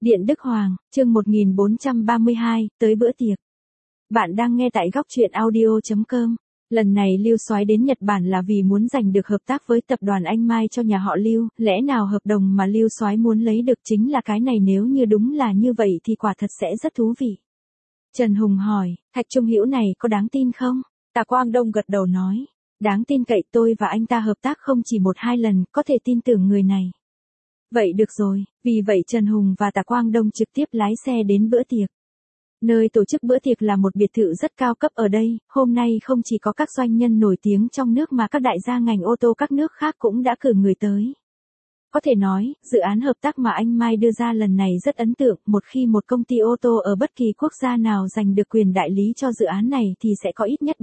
Điện Đức Hoàng, chương 1432, tới bữa tiệc. Bạn đang nghe tại góc truyện audio.com. Lần này Lưu Soái đến Nhật Bản là vì muốn giành được hợp tác với tập đoàn Anh Mai cho nhà họ Lưu, lẽ nào hợp đồng mà Lưu Soái muốn lấy được chính là cái này, nếu như đúng là như vậy thì quả thật sẽ rất thú vị. Trần Hùng hỏi, Thạch Trung Hữu này có đáng tin không? Tạ Quang Đông gật đầu nói, đáng tin cậy, tôi và anh ta hợp tác không chỉ một hai lần, có thể tin tưởng người này. Vậy được rồi, vì vậy Trần Hùng và Tạ Quang Đông trực tiếp lái xe đến bữa tiệc. Nơi tổ chức bữa tiệc là một biệt thự rất cao cấp ở đây, hôm nay không chỉ có các doanh nhân nổi tiếng trong nước mà các đại gia ngành ô tô các nước khác cũng đã cử người tới. Có thể nói, dự án hợp tác mà anh Mai đưa ra lần này rất ấn tượng, một khi một công ty ô tô ở bất kỳ quốc gia nào giành được quyền đại lý cho dự án này thì sẽ có ít nhất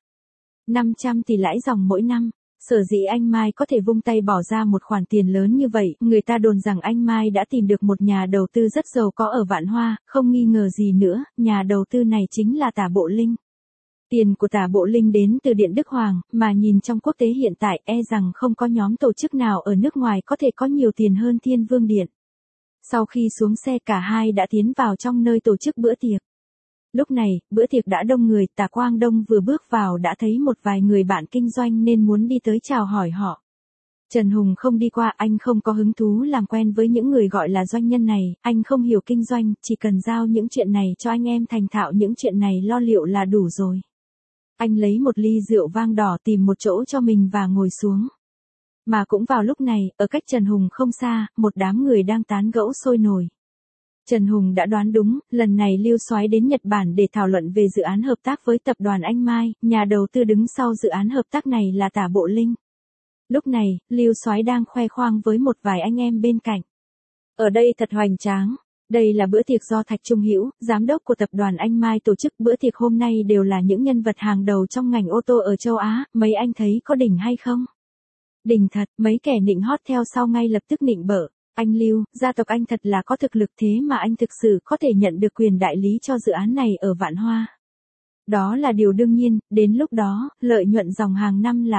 500 tỷ lãi dòng mỗi năm. Sở dĩ anh Mai có thể vung tay bỏ ra một khoản tiền lớn như vậy, người ta đồn rằng anh Mai đã tìm được một nhà đầu tư rất giàu có ở Vạn Hoa, không nghi ngờ gì nữa, nhà đầu tư này chính là Tả Bộ Linh. Tiền của Tả Bộ Linh đến từ Điện Đức Hoàng, mà nhìn trong quốc tế hiện tại rằng không có nhóm tổ chức nào ở nước ngoài có thể có nhiều tiền hơn Thiên Vương Điện. Sau khi xuống xe cả hai đã tiến vào trong nơi tổ chức bữa tiệc. Lúc này, bữa tiệc đã đông người, Tạ Quang Đông vừa bước vào đã thấy một vài người bạn kinh doanh nên muốn đi tới chào hỏi họ. Trần Hùng không đi qua, anh không có hứng thú làm quen với những người gọi là doanh nhân này, anh không hiểu kinh doanh, chỉ cần giao những chuyện này cho anh em thành thạo những chuyện này lo liệu là đủ rồi. Anh lấy một ly rượu vang đỏ tìm một chỗ cho mình và ngồi xuống. Mà cũng vào lúc này, ở cách Trần Hùng không xa, một đám người đang tán gẫu sôi nổi. Trần Hùng đã đoán đúng, lần này Lưu Soái đến Nhật Bản để thảo luận về dự án hợp tác với tập đoàn Anh Mai, nhà đầu tư đứng sau dự án hợp tác này là Tả Bộ Linh. Lúc này, Lưu Soái đang khoe khoang với một vài anh em bên cạnh. Ở đây thật hoành tráng, đây là bữa tiệc do Thạch Trung Hữu, giám đốc của tập đoàn Anh Mai tổ chức, bữa tiệc hôm nay đều là những nhân vật hàng đầu trong ngành ô tô ở châu Á, mấy anh thấy có đỉnh hay không? Đỉnh thật, mấy kẻ nịnh hót theo sau ngay lập tức nịnh bợ. Anh Lưu, gia tộc anh thật là có thực lực, thế mà anh thực sự có thể nhận được quyền đại lý cho dự án này ở Vạn Hoa. Đó là điều đương nhiên, đến lúc đó, lợi nhuận dòng hàng năm là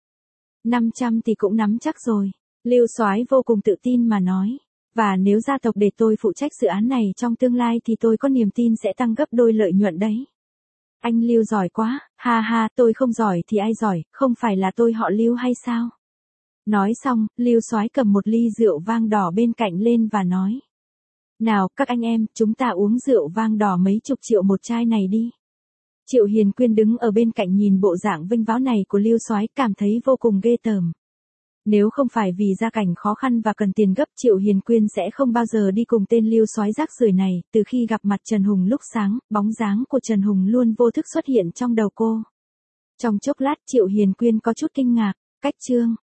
500 tỷ cũng nắm chắc rồi. Lưu Soái vô cùng tự tin mà nói. Và nếu gia tộc để tôi phụ trách dự án này trong tương lai thì tôi có niềm tin sẽ tăng gấp đôi lợi nhuận đấy. Anh Lưu giỏi quá, ha ha, tôi không giỏi thì ai giỏi, không phải là tôi họ Lưu hay sao? Nói xong, Lưu Soái cầm một ly rượu vang đỏ bên cạnh lên và nói. Nào, các anh em, chúng ta uống rượu vang đỏ mấy chục triệu một chai này đi. Triệu Hiền Quyên đứng ở bên cạnh nhìn bộ dạng vinh váo này của Lưu Soái cảm thấy vô cùng ghê tởm. Nếu không phải vì gia cảnh khó khăn và cần tiền gấp, Triệu Hiền Quyên sẽ không bao giờ đi cùng tên Lưu Soái rác rưởi này. Từ khi gặp mặt Trần Hùng lúc sáng, bóng dáng của Trần Hùng luôn vô thức xuất hiện trong đầu cô. Trong chốc lát Triệu Hiền Quyên có chút kinh ngạc, cách chương.